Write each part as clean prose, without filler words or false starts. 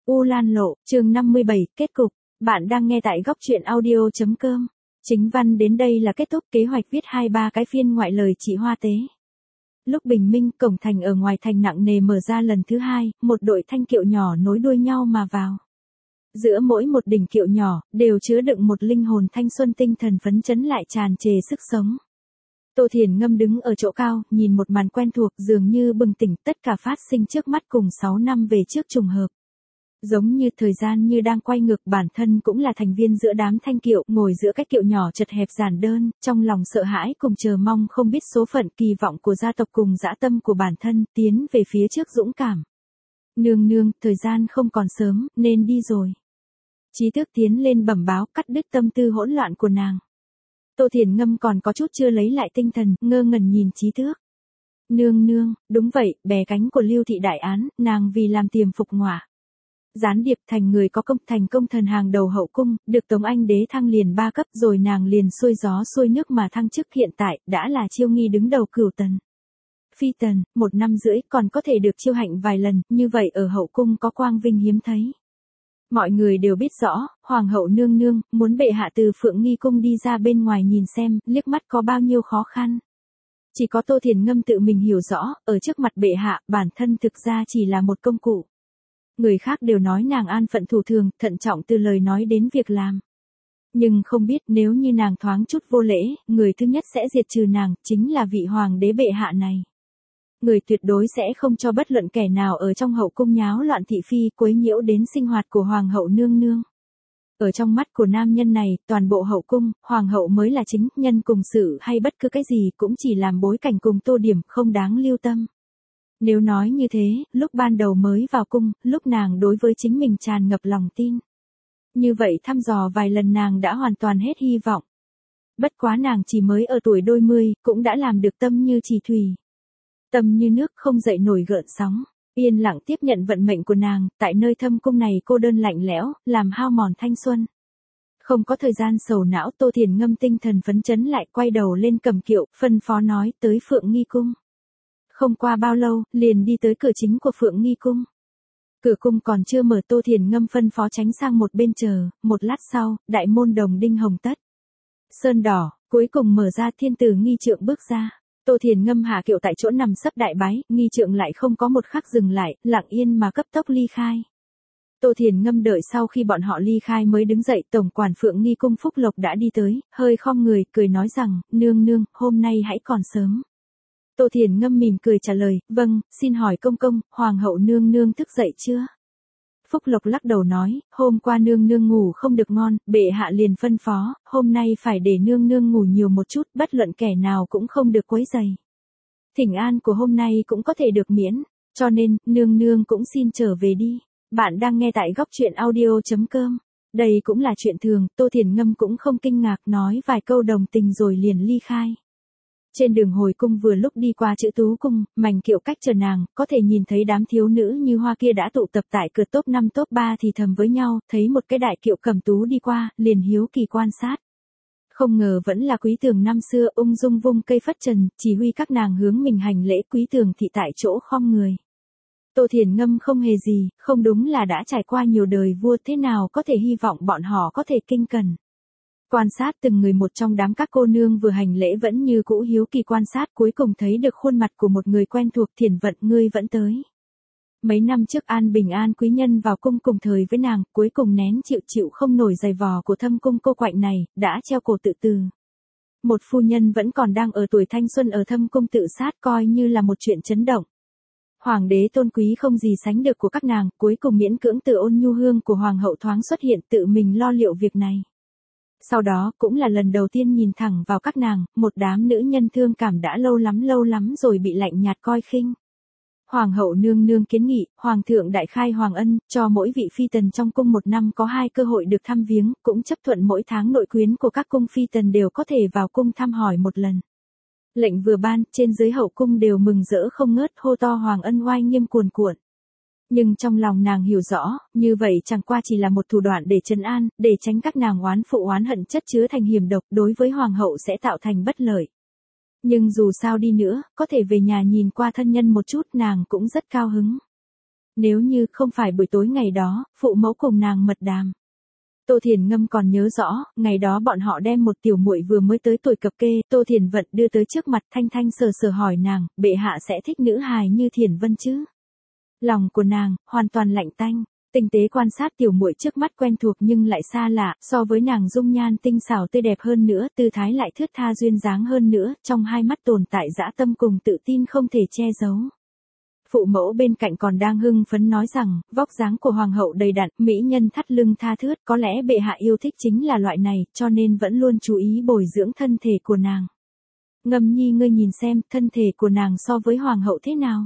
U Lan Lộ, chương 57, kết cục. Bạn đang nghe tại góc truyện audio.com. Chính văn đến đây là kết thúc, kế hoạch viết 2-3 cái phiên ngoại lời chị Hoa Tế. Lúc bình minh, cổng thành ở ngoài thành nặng nề mở ra lần thứ hai, một đội thanh kiệu nhỏ nối đuôi nhau mà vào. Giữa mỗi một đỉnh kiệu nhỏ, đều chứa đựng một linh hồn thanh xuân tinh thần phấn chấn lại tràn trề sức sống. Tô Thiền Ngâm đứng ở chỗ cao, nhìn một màn quen thuộc dường như bừng tỉnh tất cả phát sinh trước mắt cùng 6 năm về trước trùng hợp. Giống như thời gian như đang quay ngược, bản thân cũng là thành viên giữa đám thanh kiệu, ngồi giữa cái kiệu nhỏ chật hẹp giản đơn, trong lòng sợ hãi cùng chờ mong không biết số phận, kỳ vọng của gia tộc cùng dã tâm của bản thân, tiến về phía trước dũng cảm. Nương nương, thời gian không còn sớm, nên đi rồi. Trí Tước tiến lên bẩm báo, cắt đứt tâm tư hỗn loạn của nàng. Tô Thiền Ngâm còn có chút chưa lấy lại tinh thần, ngơ ngẩn nhìn Trí Tước. Nương nương, đúng vậy, bè cánh của Lưu Thị đại án, nàng vì làm tiềm phục ngọa gián điệp thành người có công, thành công thần hàng đầu hậu cung, được Tống Anh đế thăng liền 3 cấp, rồi nàng liền xuôi gió xuôi nước mà thăng chức, hiện tại đã là chiêu nghi đứng đầu Cửu Tần. Phi tần, 1 năm rưỡi còn có thể được chiêu hạnh vài lần, như vậy ở hậu cung có quang vinh hiếm thấy. Mọi người đều biết rõ, hoàng hậu nương nương muốn bệ hạ từ Phượng Nghi cung đi ra bên ngoài nhìn xem, liếc mắt có bao nhiêu khó khăn. Chỉ có Tô Thiền Ngâm tự mình hiểu rõ, ở trước mặt bệ hạ, bản thân thực ra chỉ là một công cụ. Người khác đều nói nàng an phận thủ thường, thận trọng từ lời nói đến việc làm. Nhưng không biết nếu như nàng thoáng chút vô lễ, người thứ nhất sẽ diệt trừ nàng, chính là vị hoàng đế bệ hạ này. Người tuyệt đối sẽ không cho bất luận kẻ nào ở trong hậu cung nháo loạn thị phi, quấy nhiễu đến sinh hoạt của hoàng hậu nương nương. Ở trong mắt của nam nhân này, toàn bộ hậu cung, hoàng hậu mới là chính, nhân cùng sự hay bất cứ cái gì cũng chỉ làm bối cảnh cùng tô điểm, không đáng lưu tâm. Nếu nói như thế, lúc ban đầu mới vào cung, lúc nàng đối với chính mình tràn ngập lòng tin. Như vậy thăm dò vài lần nàng đã hoàn toàn hết hy vọng. Bất quá nàng chỉ mới ở tuổi đôi mươi, cũng đã làm được tâm như trì thủy. Tâm như nước không dậy nổi gợn sóng, yên lặng tiếp nhận vận mệnh của nàng, tại nơi thâm cung này cô đơn lạnh lẽo, làm hao mòn thanh xuân. Không có thời gian sầu não, Tô Thiền Ngâm tinh thần phấn chấn lại, quay đầu lên cầm kiệu, phân phó nói tới Phượng Nghi cung. Không qua bao lâu, liền đi tới cửa chính của Phượng Nghi cung. Cửa cung còn chưa mở, Tô Thiền Ngâm phân phó tránh sang một bên chờ, một lát sau, đại môn đồng đinh hồng tất. Sơn đỏ, cuối cùng mở ra, thiên tử nghi trượng bước ra. Tô Thiền Ngâm hạ kiệu tại chỗ nằm sấp đại bái, nghi trượng lại không có một khắc dừng lại, lặng yên mà cấp tốc ly khai. Tô Thiền Ngâm đợi sau khi bọn họ ly khai mới đứng dậy, tổng quản Phượng Nghi cung Phúc Lộc đã đi tới, hơi khom người, cười nói rằng, nương nương, hôm nay hãy còn sớm. Tô Thiền Ngâm mỉm cười trả lời, vâng, xin hỏi công công, hoàng hậu nương nương thức dậy chưa? Phúc Lộc lắc đầu nói, hôm qua nương nương ngủ không được ngon, bệ hạ liền phân phó, hôm nay phải để nương nương ngủ nhiều một chút, bất luận kẻ nào cũng không được quấy rầy. Thỉnh an của hôm nay cũng có thể được miễn, cho nên, nương nương cũng xin trở về đi. Bạn đang nghe tại góc truyện audio.com. Đây cũng là chuyện thường, Tô Thiền Ngâm cũng không kinh ngạc, nói vài câu đồng tình rồi liền ly khai. Trên đường hồi cung vừa lúc đi qua Chữ Tú cung, mảnh kiệu cách chờ nàng, có thể nhìn thấy đám thiếu nữ như hoa kia đã tụ tập tại cửa top 5 top 3 thì thầm với nhau, thấy một cái đại kiệu cẩm tú đi qua, liền hiếu kỳ quan sát. Không ngờ vẫn là Quý Tường năm xưa, ung dung vung cây phất trần, chỉ huy các nàng hướng mình hành lễ. Quý Tường thị tại chỗ khom người. Tô Thiền Ngâm không hề gì, không đúng là đã trải qua nhiều đời vua, thế nào có thể hy vọng bọn họ có thể kinh cẩn. Quan sát từng người một trong đám các cô nương vừa hành lễ vẫn như cũ hiếu kỳ quan sát, cuối cùng thấy được khuôn mặt của một người quen thuộc. Thiền Vận, ngươi vẫn tới. Mấy năm trước An Bình An quý nhân vào cung cùng thời với nàng, cuối cùng nén chịu không nổi giày vò của thâm cung cô quạnh này, đã treo cổ tự tử. Một phu nhân vẫn còn đang ở tuổi thanh xuân ở thâm cung tự sát, coi như là một chuyện chấn động. Hoàng đế tôn quý không gì sánh được của các nàng, cuối cùng miễn cưỡng từ ôn nhu hương của hoàng hậu thoáng xuất hiện, tự mình lo liệu việc này. Sau đó, cũng là lần đầu tiên nhìn thẳng vào các nàng, một đám nữ nhân thương cảm đã lâu lắm rồi bị lạnh nhạt coi khinh. Hoàng hậu nương nương kiến nghị, hoàng thượng đại khai hoàng ân, cho mỗi vị phi tần trong cung 1 năm có 2 cơ hội được thăm viếng, cũng chấp thuận mỗi tháng nội quyến của các cung phi tần đều có thể vào cung thăm hỏi 1 lần. Lệnh vừa ban, trên dưới hậu cung đều mừng rỡ không ngớt, hô to hoàng ân oai nghiêm cuồn cuộn. Nhưng trong lòng nàng hiểu rõ, như vậy chẳng qua chỉ là một thủ đoạn để trấn an, để tránh các nàng oán phụ oán hận chất chứa thành hiểm độc, đối với hoàng hậu sẽ tạo thành bất lợi. Nhưng dù sao đi nữa, có thể về nhà nhìn qua thân nhân một chút, nàng cũng rất cao hứng. nếu như không phải buổi tối ngày đó, phụ mẫu cùng nàng mật đàm. Tô Thiền Ngâm còn nhớ rõ, ngày đó bọn họ đem một tiểu muội vừa mới tới tuổi cập kê, Tô Thiền Vận đưa tới trước mặt, thanh thanh sờ sờ hỏi nàng, bệ hạ sẽ thích nữ hài như Thiền Vân chứ? Lòng của nàng, hoàn toàn lạnh tanh, tinh tế quan sát tiểu muội trước mắt quen thuộc nhưng lại xa lạ, so với nàng dung nhan tinh xảo tươi đẹp hơn nữa, tư thái lại thướt tha duyên dáng hơn nữa, trong hai mắt tồn tại dã tâm cùng tự tin không thể che giấu. Phụ mẫu bên cạnh còn đang hưng phấn nói rằng, vóc dáng của hoàng hậu đầy đặn, mỹ nhân thắt lưng tha thướt, có lẽ bệ hạ yêu thích chính là loại này, cho nên vẫn luôn chú ý bồi dưỡng thân thể của nàng. Ngâm nhi ngươi nhìn xem, thân thể của nàng so với hoàng hậu thế nào?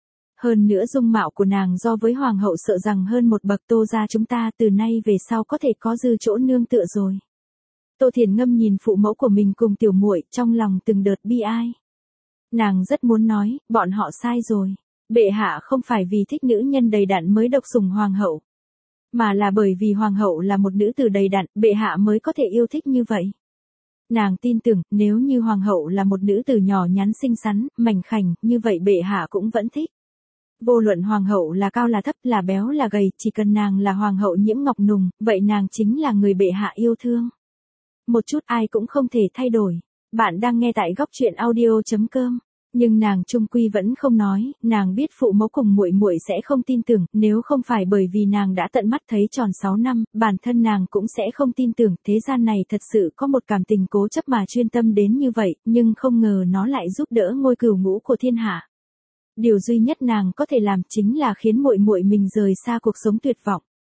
Hơn nữa dung mạo của nàng so với hoàng hậu sợ rằng hơn một bậc. Tô gia chúng ta từ nay về sau có thể có dư chỗ nương tựa rồi. Tô Thiền Ngâm nhìn phụ mẫu của mình cùng tiểu muội, trong lòng từng đợt bi ai. Nàng rất muốn nói, bọn họ sai rồi. Bệ hạ không phải vì thích nữ nhân đầy đặn mới độc sủng hoàng hậu, mà là bởi vì hoàng hậu là một nữ tử đầy đặn, bệ hạ mới có thể yêu thích như vậy. Nàng tin tưởng, nếu như hoàng hậu là một nữ tử nhỏ nhắn xinh xắn, mảnh khảnh, như vậy bệ hạ cũng vẫn thích. Vô luận hoàng hậu là cao là thấp, là béo là gầy, chỉ cần nàng là hoàng hậu Nhiễm Ngọc Nùng, vậy nàng chính là người bệ hạ yêu thương. Một chút ai cũng không thể thay đổi. Bạn đang nghe tại góc truyện audio.com. Nhưng nàng chung quy vẫn không nói, nàng biết phụ mẫu cùng muội muội sẽ không tin tưởng, nếu không phải bởi vì nàng đã tận mắt thấy tròn 6 năm, bản thân nàng cũng sẽ không tin tưởng, thế gian này thật sự có một cảm tình cố chấp mà chuyên tâm đến như vậy, nhưng không ngờ nó lại giúp đỡ ngôi cửu ngũ của thiên hạ. Điều duy nhất nàng có thể làm chính là khiến muội muội mình rời xa cuộc sống tuyệt vọng.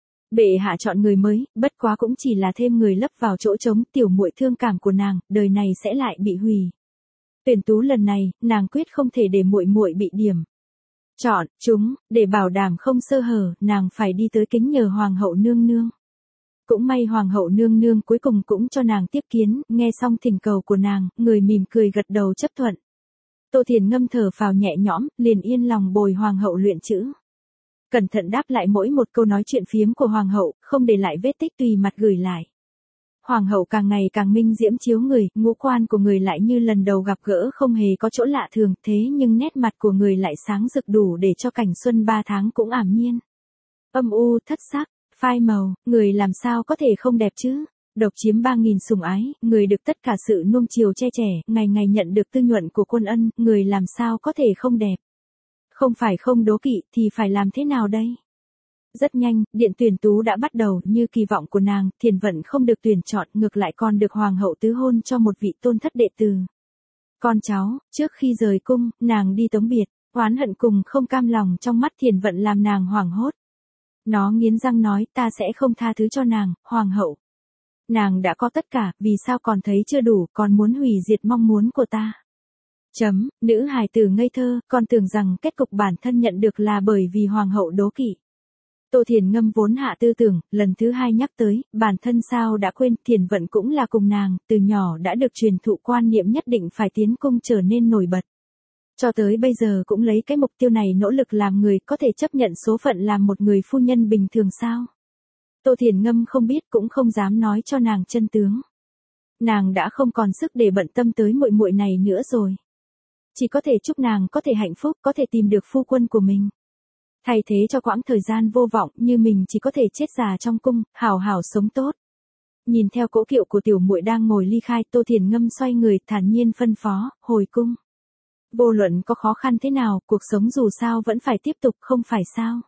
Bệ hạ chọn người mới, bất quá cũng chỉ là thêm người lấp vào chỗ trống, tiểu muội thương cảm của nàng, đời này sẽ lại bị hủy. Tuyển tú lần này, nàng quyết không thể để muội muội bị điểm. Chọn chúng, để bảo đảm không sơ hở, nàng phải đi tới kính nhờ hoàng hậu nương nương. Cũng may hoàng hậu nương nương cuối cùng cũng cho nàng tiếp kiến, nghe xong thỉnh cầu của nàng, người mỉm cười gật đầu chấp thuận. Tô Thiền Ngâm thở phào nhẹ nhõm, liền yên lòng bồi hoàng hậu luyện chữ. Cẩn thận đáp lại mỗi một câu nói chuyện phiếm của hoàng hậu, không để lại vết tích, tùy mặt gửi lại. Hoàng hậu càng ngày càng minh diễm chiếu người, ngũ quan của người lại như lần đầu gặp gỡ không hề có chỗ lạ thường, thế nhưng nét mặt của người lại sáng rực đủ để cho cảnh xuân 3 tháng cũng ảm nhiên. Âm u, thất sắc, phai màu, người làm sao có thể không đẹp chứ? Độc chiếm 3.000 sủng ái, người được tất cả sự nuông chiều che chở, ngày ngày nhận được tư nhuận của quân ân, người làm sao có thể không đẹp? Không phải không đố kỵ thì phải làm thế nào đây? Rất nhanh, điện tuyển tú đã bắt đầu, như kỳ vọng của nàng, Thiền Vận không được tuyển chọn, ngược lại còn được hoàng hậu tứ hôn cho một vị tôn thất đệ tử. Con cháu, trước khi rời cung, nàng đi tống biệt, oán hận cùng không cam lòng trong mắt Thiền Vận làm nàng hoảng hốt. Nó nghiến răng nói, ta sẽ không tha thứ cho nàng, hoàng hậu. Nàng đã có tất cả, vì sao còn thấy chưa đủ, còn muốn hủy diệt mong muốn của ta. Nữ hài tử ngây thơ, còn tưởng rằng kết cục bản thân nhận được là bởi vì hoàng hậu đố kỵ. Tô Thiền Ngâm vốn hạ tư tưởng, lần thứ hai nhắc tới, bản thân sao đã quên, Thiền Vận cũng là cùng nàng, từ nhỏ đã được truyền thụ quan niệm nhất định phải tiến cung trở nên nổi bật. Cho tới bây giờ cũng lấy cái mục tiêu này nỗ lực làm người, có thể chấp nhận số phận làm một người phu nhân bình thường sao? Tô Thiền Ngâm không biết cũng không dám nói cho nàng chân tướng. Nàng đã không còn sức để bận tâm tới muội muội này nữa rồi. Chỉ có thể chúc nàng có thể hạnh phúc, có thể tìm được phu quân của mình. Thay thế cho quãng thời gian vô vọng như mình chỉ có thể chết già trong cung, hảo hảo sống tốt. Nhìn theo cỗ kiệu của tiểu muội đang ngồi ly khai, Tô Thiền Ngâm xoay người thản nhiên phân phó, hồi cung. Vô luận có khó khăn thế nào, cuộc sống dù sao vẫn phải tiếp tục, không phải sao?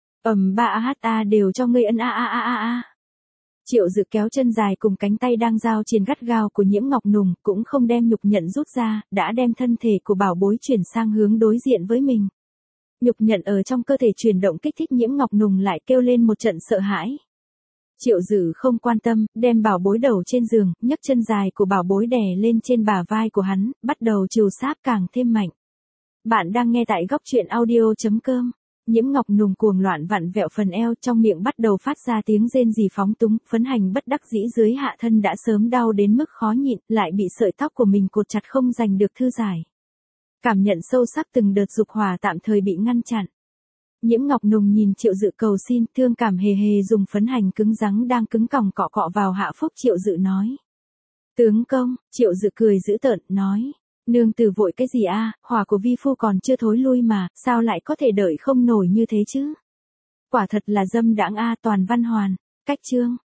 Đều cho ngươi ân a. Triệu Dự kéo chân dài cùng cánh tay đang giao triền gắt gao của Nhiễm Ngọc Nùng, cũng không đem nhục nhận rút ra, đã đem thân thể của bảo bối chuyển sang hướng đối diện với mình. Nhục nhận ở trong cơ thể chuyển động kích thích Nhiễm Ngọc Nùng lại kêu lên một trận sợ hãi. Triệu Dự không quan tâm, đem bảo bối đầu trên giường, nhấc chân dài của bảo bối đè lên trên bả vai của hắn, bắt đầu trừ sáp càng thêm mạnh. Bạn đang nghe tại góc truyện audio.com. Nhiễm Ngọc Nùng cuồng loạn vặn vẹo phần eo, trong miệng bắt đầu phát ra tiếng rên rỉ phóng túng, Phấn Hành bất đắc dĩ dưới hạ thân đã sớm đau đến mức khó nhịn, lại bị sợi tóc của mình cột chặt không giành được thư giải. Cảm nhận sâu sắc từng đợt dục hỏa tạm thời bị ngăn chặn. Nhiễm Ngọc Nùng nhìn Triệu Dự cầu xin, thương cảm hề hề dùng phấn hành cứng rắn đang cứng còng cọ cọ vào hạ phúc Triệu Dự nói. Tướng công, Triệu Dự cười dữ tợn, nói. Nương tử vội cái gì a, hỏa của vi phu còn chưa thối lui mà, sao lại có thể đợi không nổi như thế chứ? Quả thật là dâm đãng a. Toàn Văn Hoàn. Cách chương.